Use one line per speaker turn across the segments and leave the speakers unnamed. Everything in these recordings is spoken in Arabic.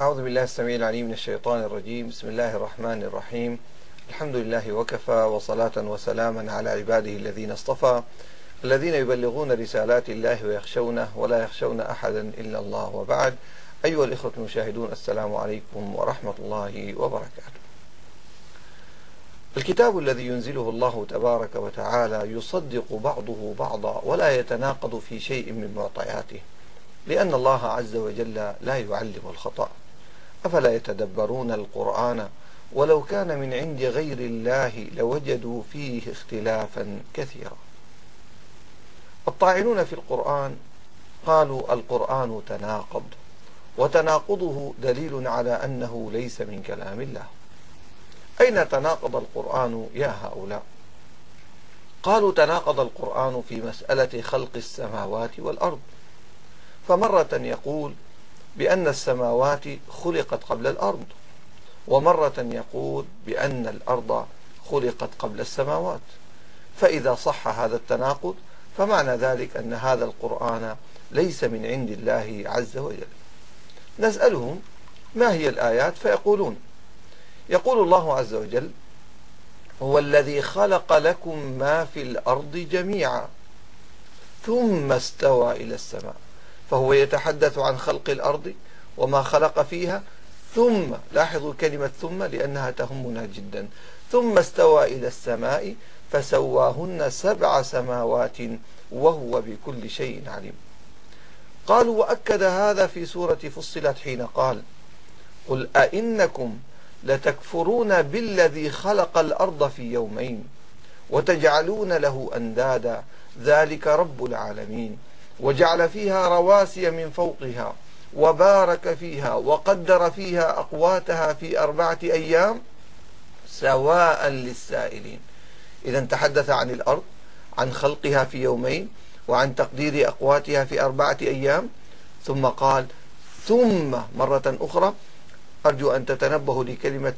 أعوذ بالله السميع العليم من الشيطان الرجيم. بسم الله الرحمن الرحيم. الحمد لله وكفى، وصلاة وسلاما على عباده الذين اصطفى، الذين يبلغون رسالات الله ويخشونه ولا يخشون أحدا إلا الله، وبعد. أيها الإخوة المشاهدون، السلام عليكم ورحمة الله وبركاته. الكتاب الذي ينزله الله تبارك وتعالى يصدق بعضه بعضا ولا يتناقض في شيء من معطياته، لأن الله عز وجل لا يعلم الخطأ. أفلا يتدبرون القرآن ولو كان من عند غير الله لوجدوا فيه اختلافا كثيرا. الطاعنون في القرآن قالوا القرآن تناقض، وتناقضه دليل على أنه ليس من كلام الله. أين تناقض القرآن يا هؤلاء؟ قالوا تناقض القرآن في مسألة خلق السماوات والأرض، فمرة يقول بأن السماوات خلقت قبل الأرض، ومرة يقول بأن الأرض خلقت قبل السماوات. فإذا صح هذا التناقض فمعنى ذلك أن هذا القرآن ليس من عند الله عز وجل. نسألهم ما هي الآيات فيقولون: يقول الله عز وجل: هو الذي خلق لكم ما في الأرض جميعا ثم استوى إلى السماء. فهو يتحدث عن خلق الأرض وما خلق فيها، ثم لاحظوا كلمة ثم لأنها تهمنا جدا. ثم استوى إلى السماء فسواهن 7 سماوات وهو بكل شيء عليم. قالوا وأكد هذا في سورة فصلت حين قال: قل أئنكم لتكفرون بالذي خلق الأرض في يومين وتجعلون له أندادا ذلك رب العالمين وجعل فيها رواسي من فوقها وبارك فيها وقدر فيها أقواتها في 4 أيام سواء للسائلين. إذا تحدث عن الأرض، عن خلقها في يومين، وعن تقدير أقواتها في 4 أيام، ثم قال ثم مرة أخرى. أرجو أن تتنبهوا لكلمة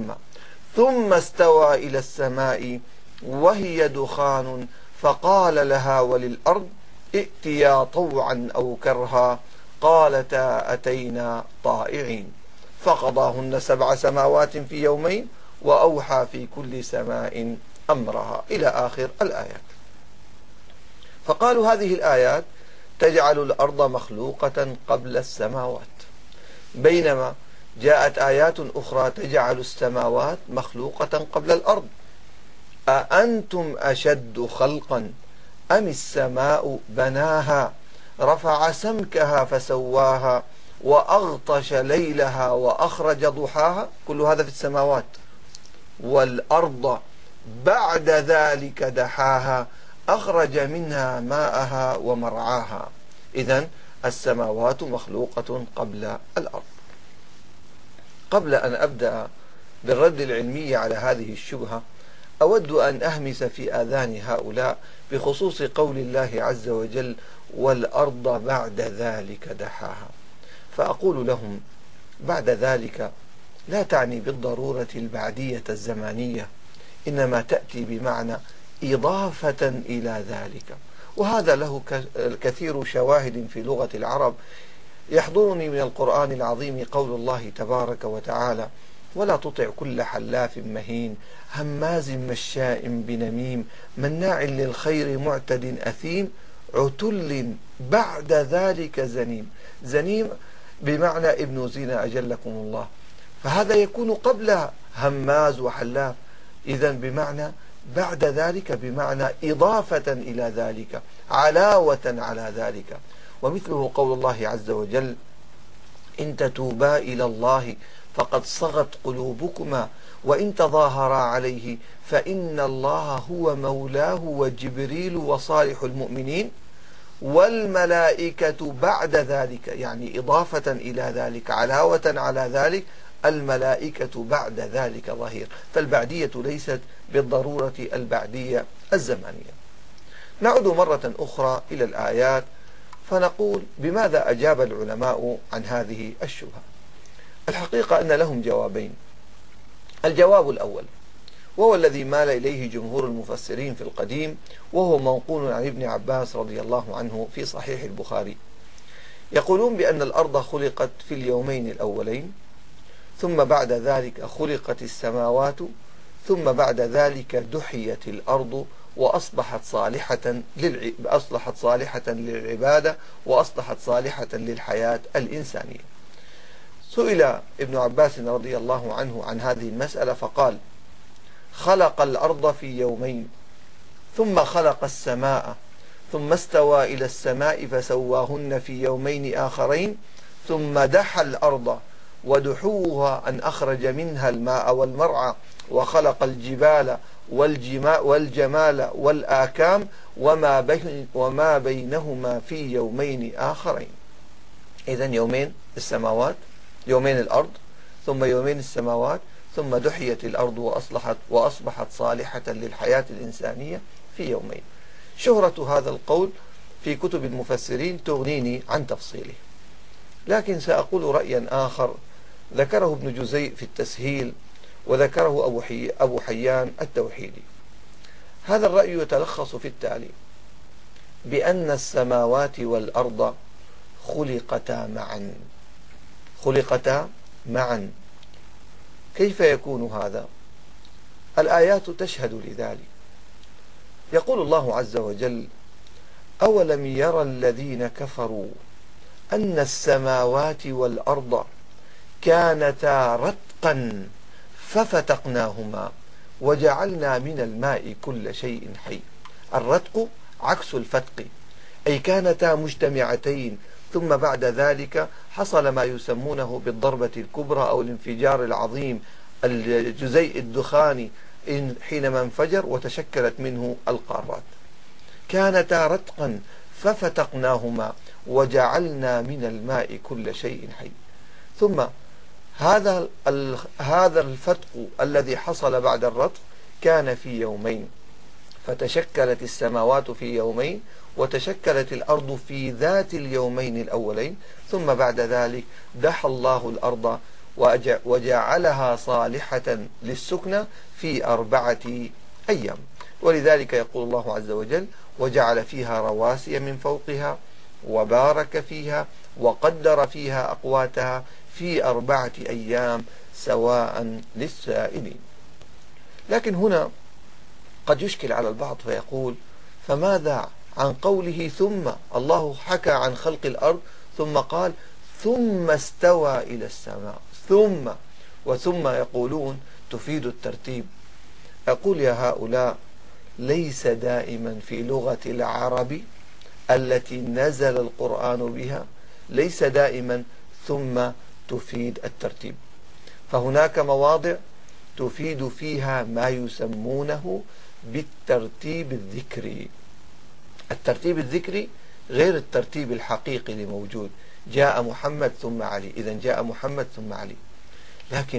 ثم استوى إلى السماء وهي دخان فقال لها وللأرض ائتيا طوعا أو كرها قالتا أتينا طائعين فقضاهن 7 سماوات في يومين وأوحى في كل سماء أمرها إلى آخر الآيات. فقالوا هذه الآيات تجعل الأرض مخلوقة قبل السماوات، بينما جاءت آيات أخرى تجعل السماوات مخلوقة قبل الأرض. أأنتم أشد خلقا أم السماء بناها رفع سمكها فسواها وأغطش ليلها وأخرج ضحاها. كل هذا في السماوات. والأرض بعد ذلك دحاها أخرج منها ماءها ومرعاها. إذن السماوات مخلوقة قبل الأرض. قبل أن أبدأ بالرد العلمي على هذه الشبهة، أود أن أهمس في آذان هؤلاء بخصوص قول الله عز وجل: والأرض بعد ذلك دحاها. فأقول لهم: بعد ذلك لا تعني بالضرورة البعدية الزمانية، إنما تأتي بمعنى إضافة إلى ذلك، وهذا له كثير شواهد في لغة العرب. يحضرني من القرآن العظيم قول الله تبارك وتعالى: ولا تطع كل حلاف مهين هماز مشاء بنميم مناع للخير معتد أثيم عتل بعد ذلك زنيم. زنيم بمعنى ابن زنا أجلكم الله، فهذا يكون قبل هماز وحلاف، إذن بمعنى بعد ذلك، بمعنى إضافة إلى ذلك، علاوة على ذلك. ومثله قول الله عز وجل: إن تتوبا إلى الله فقد صغت قلوبكما وإن تظاهرا عليه فإن الله هو مولاه وجبريل وصالح المؤمنين والملائكة بعد ذلك، يعني إضافة إلى ذلك، علاوة على ذلك، الملائكة بعد ذلك ظهير. فالبعدية ليست بالضرورة البعدية الزمانية. نعود مرة أخرى إلى الآيات فنقول: بماذا أجاب العلماء عن هذه الشبهة؟ الحقيقة أن لهم جوابين. الجواب الأول وهو الذي مال إليه جمهور المفسرين في القديم، وهو منقول عن ابن عباس رضي الله عنه في صحيح البخاري. يقولون بأن الأرض خلقت في اليومين الأولين، ثم بعد ذلك خلقت السماوات، ثم بعد ذلك دحيت الأرض وأصبحت صالحة للعبادة، وأصبحت صالحة للحياة الإنسانية. سئل ابن عباس رضي الله عنه عن هذه المسألة فقال: خلق الأرض في يومين، ثم خلق السماء، ثم استوى إلى السماء فسواهن في يومين آخرين، ثم دحى الأرض، ودحوها أن أخرج منها الماء والمرعى، وخلق الجبال والجمال والآكام وما بينهما في يومين آخرين. إذن يومين السماوات، يومين الأرض، ثم يومين السماوات، ثم دحيت الأرض وأصبحت صالحة للحياة الإنسانية في يومين. شهرة هذا القول في كتب المفسرين تغنيني عن تفصيله، لكن سأقول رأيا آخر ذكره ابن جزيء في التسهيل، وذكره أبو حيان التوحيدي. هذا الرأي يتلخص في التالي: بأن السماوات والأرض خلقتا معا. كيف يكون هذا؟ الآيات تشهد لذلك. يقول الله عز وجل: أولم يرى الذين كفروا أن السماوات والأرض كانتا رتقا ففتقناهما وجعلنا من الماء كل شيء حي. الرتق عكس الفتق، أي كانتا مجتمعتين، ثم بعد ذلك حصل ما يسمونه بالضربة الكبرى أو الانفجار العظيم، الجزيء الدخاني حينما انفجر وتشكلت منه القارات. كانتا رتقا ففتقناهما وجعلنا من الماء كل شيء حي. ثم هذا الفتق الذي حصل بعد الرتق كان في يومين، فتشكلت السماوات في يومين، وتشكلت الأرض في ذات اليومين الأولين، ثم بعد ذلك دحى الله الأرض وجعلها صالحة للسكنى في 4 أيام. ولذلك يقول الله عز وجل: وجعل فيها رواسي من فوقها وبارك فيها وقدر فيها أقواتها في 4 أيام سواء للسائلين. لكن هنا قد يشكل على البعض فيقول: فماذا عن قوله ثم؟ الله حكى عن خلق الأرض ثم قال: ثم استوى إلى السماء. وثم يقولون تفيد الترتيب. أقول: يا هؤلاء، ليس دائما في لغة العرب التي نزل القرآن بها، ليس دائما ثم تفيد الترتيب، فهناك مواضع تفيد فيها ما يسمونه بالترتيب الذكري. الترتيب الذكري غير الترتيب الحقيقي الموجود: جاء محمد ثم علي، إذن جاء محمد ثم علي. لكن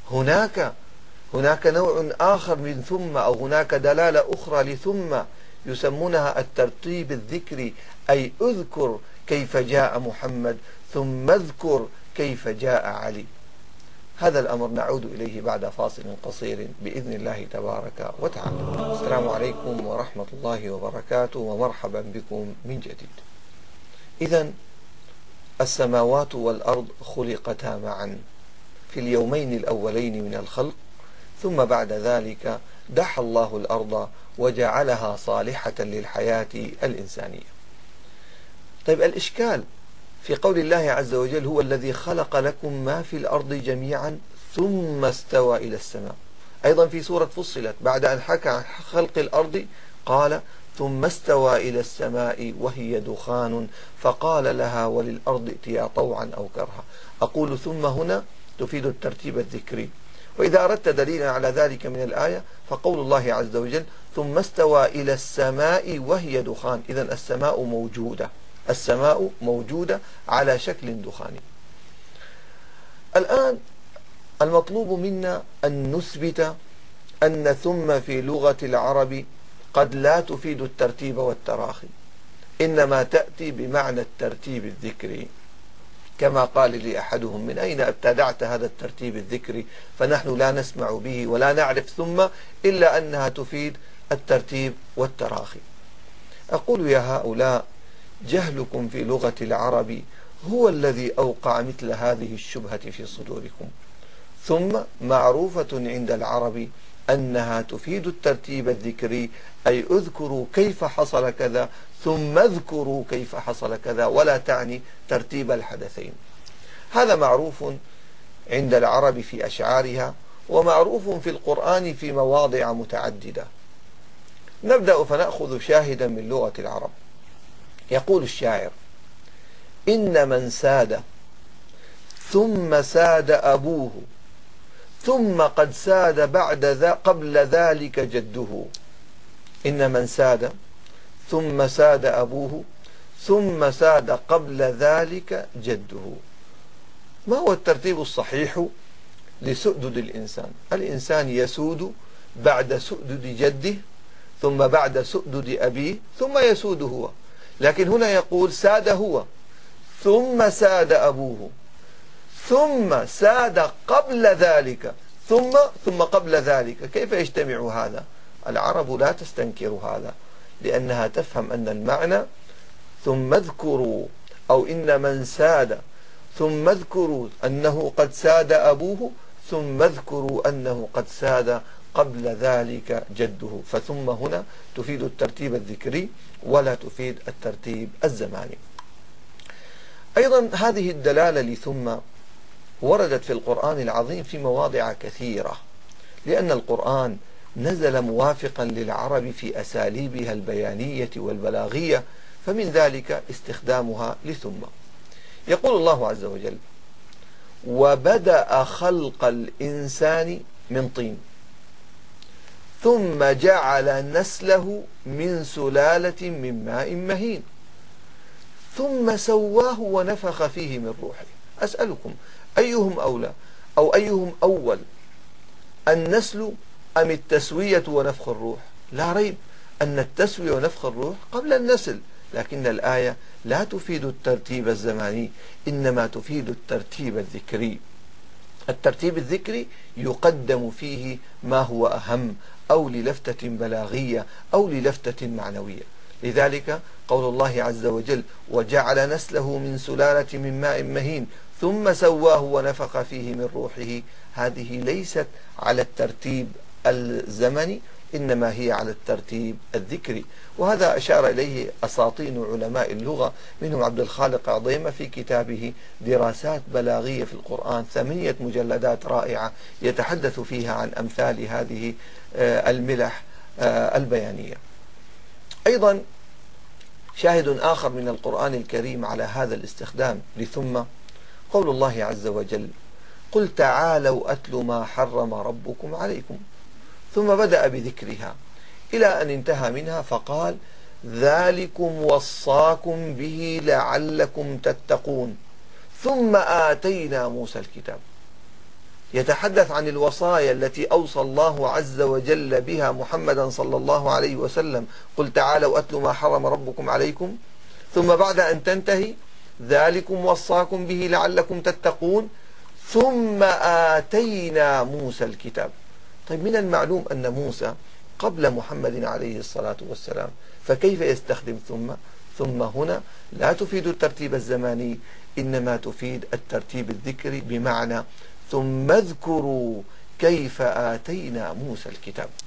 هناك نوع آخر من ثم، أو هناك دلالة أخرى لثم يسمونها الترتيب الذكري، أي اذكر كيف جاء محمد ثم اذكر كيف جاء علي. هذا الأمر نعود إليه بعد فاصل قصير بإذن الله تبارك وتعالى. السلام عليكم ورحمة الله وبركاته، ومرحبا بكم من جديد. إذن السماوات والأرض خلقتا معا في اليومين الأولين من الخلق، ثم بعد ذلك دحى الله الأرض وجعلها صالحة للحياة الإنسانية. طيب، الإشكال في قول الله عز وجل: هو الذي خلق لكم ما في الأرض جميعا ثم استوى إلى السماء. أيضا في سورة فصلت بعد أن حكى عن خلق الأرض قال: ثم استوى إلى السماء وهي دخان فقال لها وللأرض ائتيا طوعا أو كرها. أقول ثم هنا تفيد الترتيب الذكري، وإذا أردت دليلا على ذلك من الآية فقول الله عز وجل: ثم استوى إلى السماء وهي دخان. إذن السماء موجودة على شكل دخاني. الآن المطلوب منا أن نثبت أن ثم في لغة العرب قد لا تفيد الترتيب والتراخي، إنما تأتي بمعنى الترتيب الذكري، كما قال لي أحدهم: من أين ابتدعت هذا الترتيب الذكري؟ فنحن لا نسمع به ولا نعرف ثم إلا أنها تفيد الترتيب والتراخي. أقول: يا هؤلاء، جهلكم في لغة العرب هو الذي أوقع مثل هذه الشبهة في صدوركم. ثم معروفة عند العرب أنها تفيد الترتيب الذكري، أي اذكروا كيف حصل كذا ثم اذكروا كيف حصل كذا، ولا تعني ترتيب الحدثين. هذا معروف عند العرب في أشعارها، ومعروف في القرآن في مواضع متعددة. نبدأ فنأخذ شاهدا من لغة العرب. يقول الشاعر: إن من ساد ثم ساد أبوه ثم قد ساد قبل ذلك جده. إن من ساد ثم ساد أبوه ثم ساد قبل ذلك جده. ما هو الترتيب الصحيح لسؤدد الإنسان؟ الإنسان يسود بعد سؤدد جده، ثم بعد سؤدد أبيه، ثم يسود هو. لكن هنا يقول ساد هو ثم ساد أبوه ثم ساد قبل ذلك ثم قبل ذلك. كيف يجتمع هذا؟ العرب لا تستنكر هذا، لأنها تفهم أن المعنى ثم اذكروا، أو إن من ساد ثم اذكروا أنه قد ساد أبوه ثم اذكروا أنه قد ساد قبل ذلك جده. فثم هنا تفيد الترتيب الذكري ولا تفيد الترتيب الزماني. أيضا هذه الدلالة لثم وردت في القرآن العظيم في مواضع كثيرة، لأن القرآن نزل موافقا للعرب في أساليبها البيانية والبلاغية، فمن ذلك استخدامها لثم. يقول الله عز وجل: وبدأ خلق الإنسان من طين ثم جعل نسله من سلالة من ماء مهين ثم سواه ونفخ فيه من روحه. أسألكم أيهم أولى أو أيهم أول، النسل أم التسوية ونفخ الروح؟ لا ريب أن التسوية ونفخ الروح قبل النسل، لكن الآية لا تفيد الترتيب الزماني، إنما تفيد الترتيب الذكري. الترتيب الذكري يقدم فيه ما هو أهم، أو للفتة بلاغية أو للفتة معنوية. لذلك قول الله عز وجل: وجعل نسله من سلالة من ماء مهين ثم سواه ونفخ فيه من روحه، هذه ليست على الترتيب الزمني، إنما هي على الترتيب الذكري. وهذا أشار إليه أساطين علماء اللغة، منهم عبد الخالق عضيمة في كتابه دراسات بلاغية في القرآن، 8 مجلدات رائعة يتحدث فيها عن أمثال هذه الملح البيانية. أيضا شاهد آخر من القرآن الكريم على هذا الاستخدام لثم قول الله عز وجل: قل تعالوا أتل ما حرم ربكم عليكم، ثم بدأ بذكرها إلى أن انتهى منها فقال: ذلكم وصاكم به لعلكم تتقون، ثم آتينا موسى الكتاب. يتحدث عن الوصايا التي أوصى الله عز وجل بها محمدا صلى الله عليه وسلم: قل تعالوا أتل ما حرم ربكم عليكم، ثم بعد أن تنتهي: ذلكم وصاكم به لعلكم تتقون، ثم آتينا موسى الكتاب. طيب، من المعلوم أن موسى قبل محمد عليه الصلاة والسلام، فكيف يستخدم ثم هنا لا تفيد الترتيب الزماني، إنما تفيد الترتيب الذكري، بمعنى ثم اذكروا كيف آتينا موسى الكتاب.